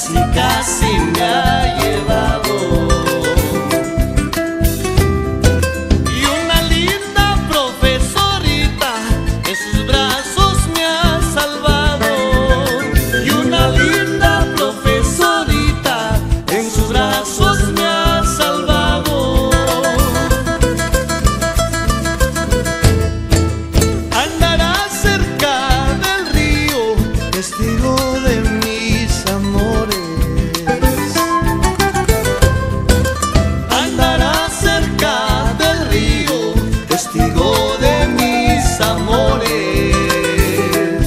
casi casi me ha llevado. Y una linda profesorita en sus brazos me ha salvado. Y una linda profesorita en sus brazos me ha salvado. Andará cerca del río, testigo de mis amores. Andará cerca del río, testigo de mis amores.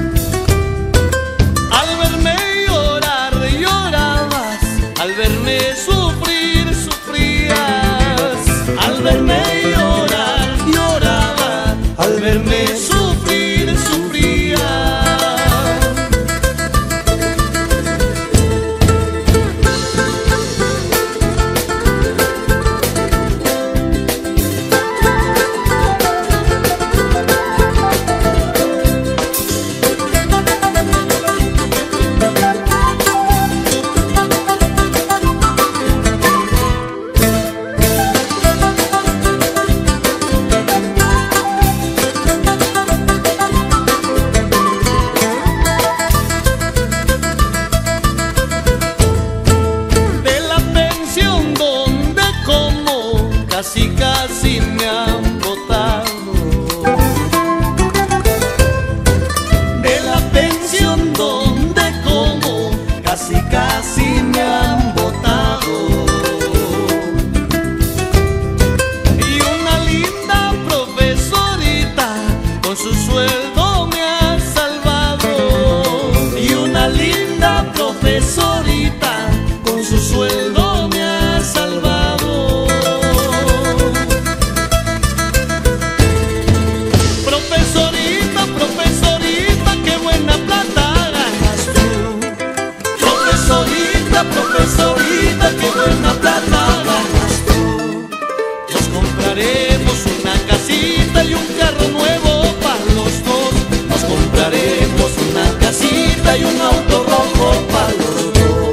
Al verme llorar, llorabas. Al verme sufrir, sufrías. Al verme llorar, llorabas. Al verme sufrir, sufrías. Casi casi me han botado. De la pensión donde como, casi casi me han botado. Y una linda profesorita con su sueldo me ha salvado. Y una linda profesorita con su sueldo me ha salvado. Profesorita, qué buena plata ganas tú. Nos compraremos una casita y un carro nuevo para los dos. Nos compraremos una casita y un auto rojo para los dos.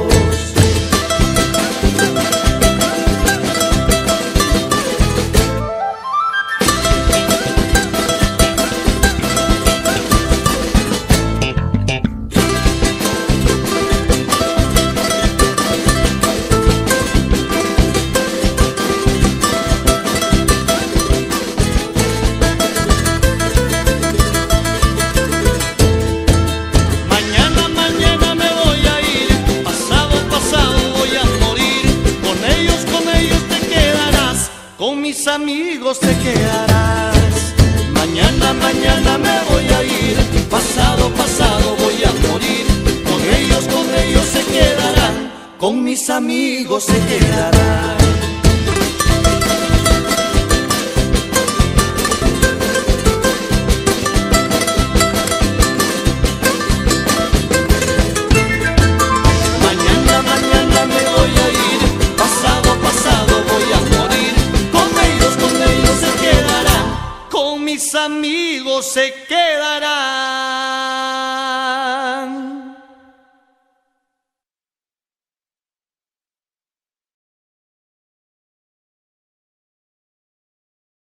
Con mis amigos te quedarás. Mañana, mañana me voy a ir. Pasado, pasado voy a morir. Con ellos se quedarán. Con mis amigos se quedarán. Mañana, mañana me voy a ir. Pasado, pasado voy a morir. Con ellos se quedarán. Con mis amigos se quedarán.